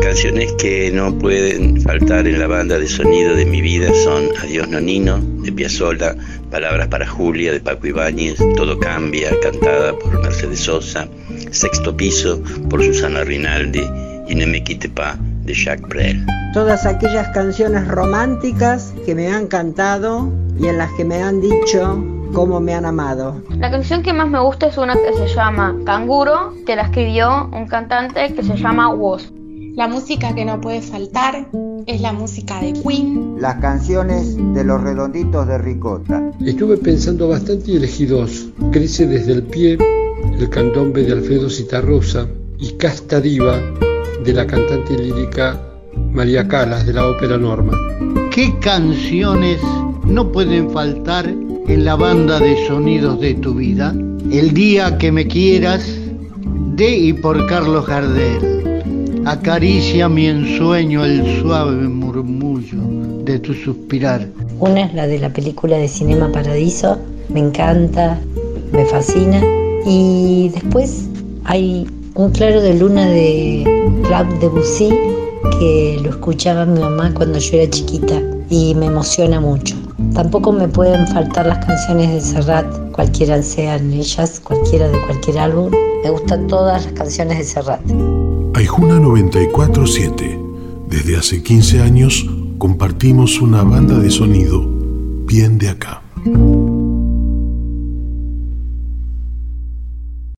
canciones que no pueden faltar en la banda de sonido de mi vida son Adiós Nonino, de Piazzolla, Palabras para Julia, de Paco Ibáñez, Todo Cambia, cantada por Mercedes Sosa, Sexto Piso, por Susana Rinaldi, y Ne me quitte pas, de Jacques Brel. Todas aquellas canciones románticas que me han cantado y en las que me han dicho cómo me han amado. La canción que más me gusta es una que se llama Canguro, que la escribió un cantante que se llama Woz. La música que no puede faltar es la música de Queen. Las canciones de Los Redonditos de Ricota. Estuve pensando bastante y elegí dos: Crece desde el pie, el candombe de Alfredo Zitarrosa, y Casta Diva, de la cantante lírica María Callas, de la ópera Norma. ¿Qué canciones no pueden faltar en la banda de sonidos de tu vida? El día que me quieras, de y por Carlos Gardel. Acaricia mi ensueño el suave murmullo de tu suspirar. Una es la de la película de Cinema Paradiso, me encanta, me fascina. Y después hay Un claro de luna de Claude Debussy, que lo escuchaba mi mamá cuando yo era chiquita y me emociona mucho. Tampoco me pueden faltar las canciones de Serrat, cualquiera sean ellas, cualquiera de cualquier álbum. Me gustan todas las canciones de Serrat. Aijuna 94.7. Desde hace 15 años compartimos una banda de sonido bien de acá.